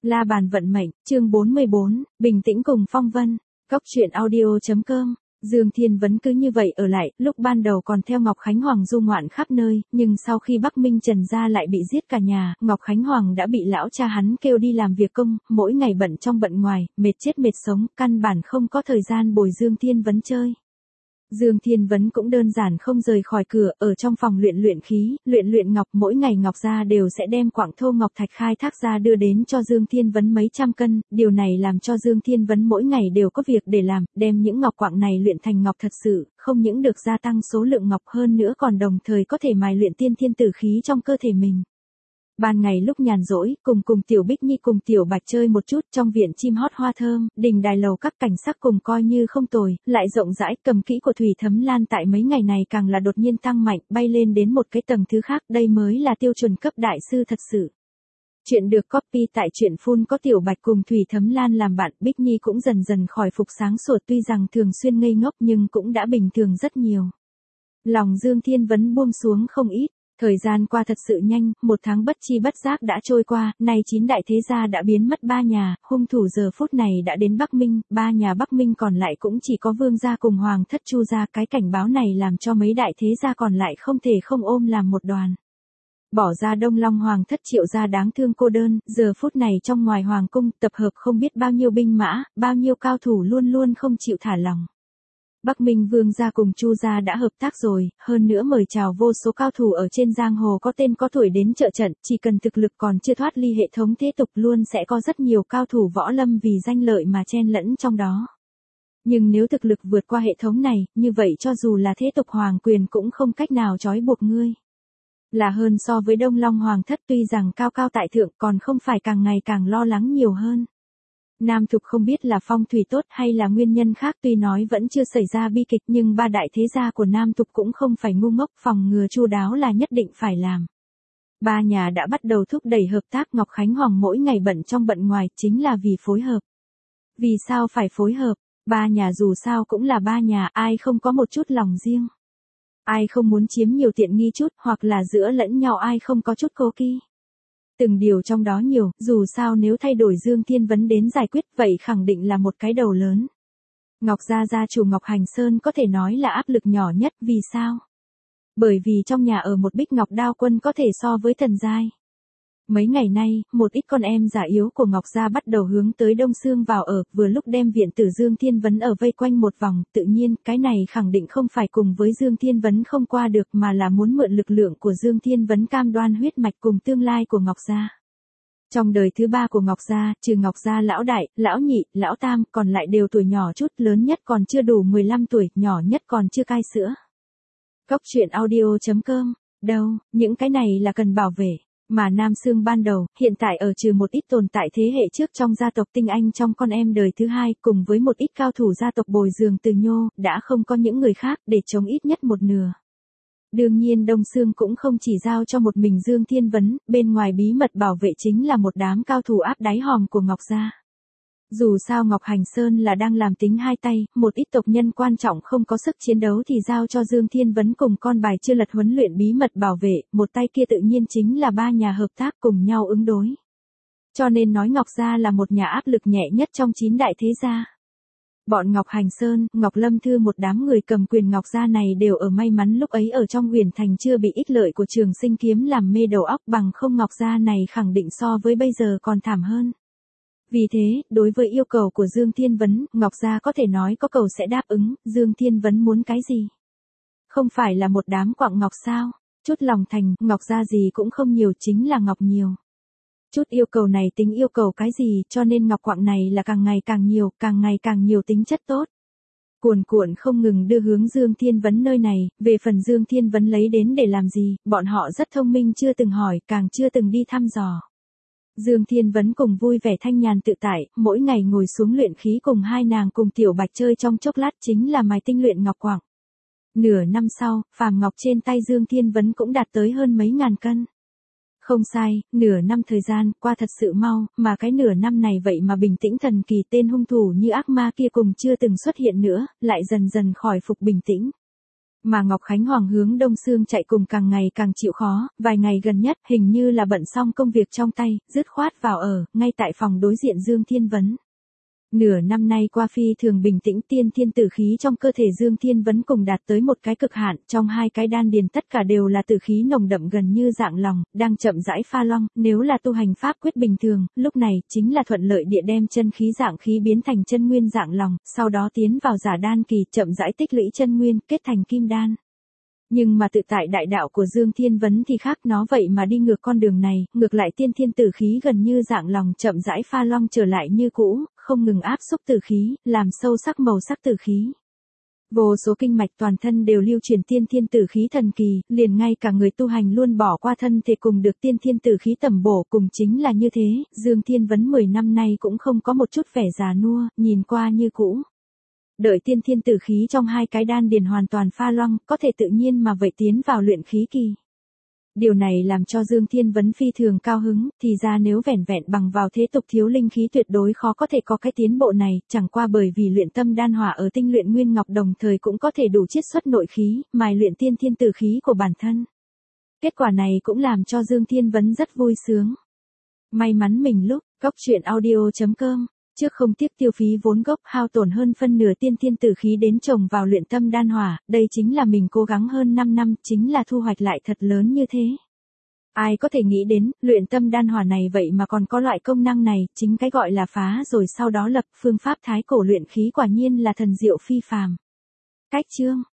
La bàn vận mệnh, chương 44, bình tĩnh cùng phong vân. Cóc truyện audio.com. Dương Thiên Vấn cứ như vậy ở lại, lúc ban đầu còn theo Ngọc Khánh Hoàng du ngoạn khắp nơi, nhưng sau khi Bắc Minh Trần gia lại bị giết cả nhà, Ngọc Khánh Hoàng đã bị lão cha hắn kêu đi làm việc công, mỗi ngày bận trong bận ngoài, mệt chết mệt sống, căn bản không có thời gian bồi Dương Thiên Vấn chơi. Dương Thiên Vấn cũng đơn giản không rời khỏi cửa, ở trong phòng luyện khí, luyện ngọc, mỗi ngày Ngọc gia đều sẽ đem quặng thô ngọc thạch khai thác ra đưa đến cho Dương Thiên Vấn mấy trăm cân, điều này làm cho Dương Thiên Vấn mỗi ngày đều có việc để làm, đem những ngọc quặng này luyện thành ngọc thật sự, không những được gia tăng số lượng ngọc hơn nữa còn đồng thời có thể mài luyện tiên thiên tử khí trong cơ thể mình. Ban ngày lúc nhàn rỗi, cùng Tiểu Bích Nhi cùng Tiểu Bạch chơi một chút trong viện chim hót hoa thơm, đình đài lầu các cảnh sắc cùng coi như không tồi, lại rộng rãi, cầm kỹ của Thủy Thấm Lan tại mấy ngày này càng là đột nhiên tăng mạnh, bay lên đến một cái tầng thứ khác, đây mới là tiêu chuẩn cấp đại sư thật sự. Chuyện được copy tại truyện full có Tiểu Bạch cùng Thủy Thấm Lan làm bạn, Bích Nhi cũng dần dần khỏi phục sáng sủa, tuy rằng thường xuyên ngây ngốc nhưng cũng đã bình thường rất nhiều. Lòng Dương Thiên Vấn buông xuống không ít. Thời gian qua thật sự nhanh, một tháng bất chi bất giác đã trôi qua, nay 9 đại thế gia đã biến mất 3 nhà, hung thủ giờ phút này đã đến Bắc Minh, 3 nhà Bắc Minh còn lại cũng chỉ có Vương gia cùng Hoàng thất Chu gia, cái cảnh báo này làm cho mấy đại thế gia còn lại không thể không ôm làm một đoàn. Bỏ ra Đông Long Hoàng thất Triệu gia đáng thương cô đơn, giờ phút này trong ngoài hoàng cung tập hợp không biết bao nhiêu binh mã, bao nhiêu cao thủ luôn luôn không chịu thả lỏng. Bắc Minh Vương gia cùng Chu gia đã hợp tác rồi, hơn nữa mời chào vô số cao thủ ở trên giang hồ có tên có tuổi đến trợ trận, chỉ cần thực lực còn chưa thoát ly hệ thống thế tục luôn sẽ có rất nhiều cao thủ võ lâm vì danh lợi mà chen lẫn trong đó. Nhưng nếu thực lực vượt qua hệ thống này, như vậy cho dù là thế tục hoàng quyền cũng không cách nào trói buộc ngươi. Là hơn so với Đông Long Hoàng thất, tuy rằng cao cao tại thượng còn không phải càng ngày càng lo lắng nhiều hơn. Nam Thục không biết là phong thủy tốt hay là nguyên nhân khác, tuy nói vẫn chưa xảy ra bi kịch nhưng 3 đại thế gia của Nam Thục cũng không phải ngu ngốc, phòng ngừa chu đáo là nhất định phải làm. 3 nhà đã bắt đầu thúc đẩy hợp tác, Ngọc Khánh Hoàng mỗi ngày bận trong bận ngoài chính là vì phối hợp. Vì sao phải phối hợp? 3 nhà dù sao cũng là 3 nhà, ai không có một chút lòng riêng. Ai không muốn chiếm nhiều tiện nghi chút, hoặc là giữa lẫn nhau ai không có chút cố kỵ. Từng điều trong đó nhiều, dù sao nếu thay đổi Dương Thiên Vấn đến giải quyết vậy khẳng định là một cái đầu lớn. Ngọc gia gia chủ Ngọc Hành Sơn có thể nói là áp lực nhỏ nhất, vì sao? Bởi vì trong nhà ở một bích ngọc đao quân có thể so với thần giai. Mấy ngày nay, một ít con em già yếu của Ngọc gia bắt đầu hướng tới Đông Sương vào ở, vừa lúc đem viện tử Dương Thiên Vấn ở vây quanh một vòng, tự nhiên, cái này khẳng định không phải cùng với Dương Thiên Vấn không qua được mà là muốn mượn lực lượng của Dương Thiên Vấn cam đoan huyết mạch cùng tương lai của Ngọc gia. Trong đời thứ 3 của Ngọc gia, trừ Ngọc gia lão đại, lão nhị, lão tam, còn lại đều tuổi nhỏ chút, lớn nhất còn chưa đủ 15 tuổi, nhỏ nhất còn chưa cai sữa. Cóc truyện audio.com, đâu, những cái này là cần bảo vệ. Mà Nam Sương ban đầu, hiện tại ở trừ một ít tồn tại thế hệ trước trong gia tộc tinh anh trong con em đời thứ 2, cùng với một ít cao thủ gia tộc bồi dưỡng từ nhô, đã không có những người khác để chống ít nhất một nửa. Đương nhiên Đông Sương cũng không chỉ giao cho một mình Dương Thiên Vấn, bên ngoài bí mật bảo vệ chính là một đám cao thủ áp đáy hòm của Ngọc gia. Dù sao Ngọc Hành Sơn là đang làm tính hai tay, một ít tộc nhân quan trọng không có sức chiến đấu thì giao cho Dương Thiên Vấn cùng con bài chưa lật huấn luyện bí mật bảo vệ, một tay kia tự nhiên chính là 3 nhà hợp tác cùng nhau ứng đối. Cho nên nói Ngọc gia là một nhà áp lực nhẹ nhất trong 9 đại thế gia. Bọn Ngọc Hành Sơn, Ngọc Lâm Thư một đám người cầm quyền Ngọc gia này đều ở may mắn lúc ấy ở trong Huyền Thành chưa bị ích lợi của Trường Sinh kiếm làm mê đầu óc, bằng không Ngọc gia này khẳng định so với bây giờ còn thảm hơn. Vì thế, đối với yêu cầu của Dương Thiên Vấn, Ngọc gia có thể nói có cầu sẽ đáp ứng, Dương Thiên Vấn muốn cái gì? Không phải là một đám quặng ngọc sao? Chút lòng thành, Ngọc gia gì cũng không nhiều, chính là ngọc nhiều. Chút yêu cầu này tính yêu cầu cái gì, cho nên ngọc quặng này là càng ngày càng nhiều tính chất tốt. Cuồn cuộn không ngừng đưa hướng Dương Thiên Vấn nơi này, về phần Dương Thiên Vấn lấy đến để làm gì, bọn họ rất thông minh chưa từng hỏi, càng chưa từng đi thăm dò. Dương Thiên Vấn cùng vui vẻ thanh nhàn tự tại, mỗi ngày ngồi xuống luyện khí cùng 2 nàng cùng Tiểu Bạch chơi trong chốc lát chính là mài tinh luyện ngọc quặng. Nửa năm sau, phàm ngọc trên tay Dương Thiên Vấn cũng đạt tới hơn mấy ngàn cân. Không sai, nửa năm thời gian qua thật sự mau, mà cái nửa năm này vậy mà bình tĩnh thần kỳ, tên hung thủ như ác ma kia cùng chưa từng xuất hiện nữa, lại dần dần khỏi phục bình tĩnh. Mà Ngọc Khánh Hoàng hướng Đông Sương chạy cùng càng ngày càng chịu khó, vài ngày gần nhất hình như là bận xong công việc trong tay, dứt khoát vào ở, ngay tại phòng đối diện Dương Thiên Vấn. Nửa năm nay qua phi thường bình tĩnh, tiên thiên tử khí trong cơ thể Dương Thiên Vấn cùng đạt tới một cái cực hạn, trong hai cái đan điền tất cả đều là tử khí nồng đậm gần như dạng lòng, đang chậm rãi pha long, nếu là tu hành pháp quyết bình thường, lúc này chính là thuận lợi địa đem chân khí dạng khí biến thành chân nguyên dạng lòng, sau đó tiến vào giả đan kỳ, chậm rãi tích lũy chân nguyên, kết thành kim đan. Nhưng mà tự tại đại đạo của Dương Thiên Vấn thì khác, nó vậy mà đi ngược con đường này, ngược lại tiên thiên tử khí gần như dạng lòng chậm rãi pha long trở lại như cũ, không ngừng áp xúc tử khí, làm sâu sắc màu sắc tử khí. Vô số kinh mạch toàn thân đều lưu truyền tiên thiên tử khí thần kỳ, liền ngay cả người tu hành luôn bỏ qua thân thể cùng được tiên thiên tử khí tẩm bổ, cùng chính là như thế, Dương Thiên Vấn 10 năm nay cũng không có một chút vẻ già nua, nhìn qua như cũ. Đợi tiên thiên tử khí trong hai cái đan điền hoàn toàn pha loãng, có thể tự nhiên mà vậy tiến vào luyện khí kỳ. Điều này làm cho Dương Thiên Vấn phi thường cao hứng, thì ra nếu vẻn vẹn bằng vào thế tục thiếu linh khí tuyệt đối khó có thể có cái tiến bộ này, chẳng qua bởi vì luyện tâm đan hỏa ở tinh luyện nguyên ngọc đồng thời cũng có thể đủ chiết xuất nội khí, mài luyện tiên thiên tử khí của bản thân. Kết quả này cũng làm cho Dương Thiên Vấn rất vui sướng. May mắn mình lúc, goctruyện.audio.com. Trước không tiếc tiêu phí vốn gốc hao tổn hơn phân nửa tiên thiên tử khí đến trồng vào luyện tâm đan hỏa, đây chính là mình cố gắng hơn 5 năm, chính là thu hoạch lại thật lớn như thế. Ai có thể nghĩ đến, luyện tâm đan hỏa này vậy mà còn có loại công năng này, chính cái gọi là phá rồi sau đó lập, phương pháp thái cổ luyện khí quả nhiên là thần diệu phi phàm. Cách chương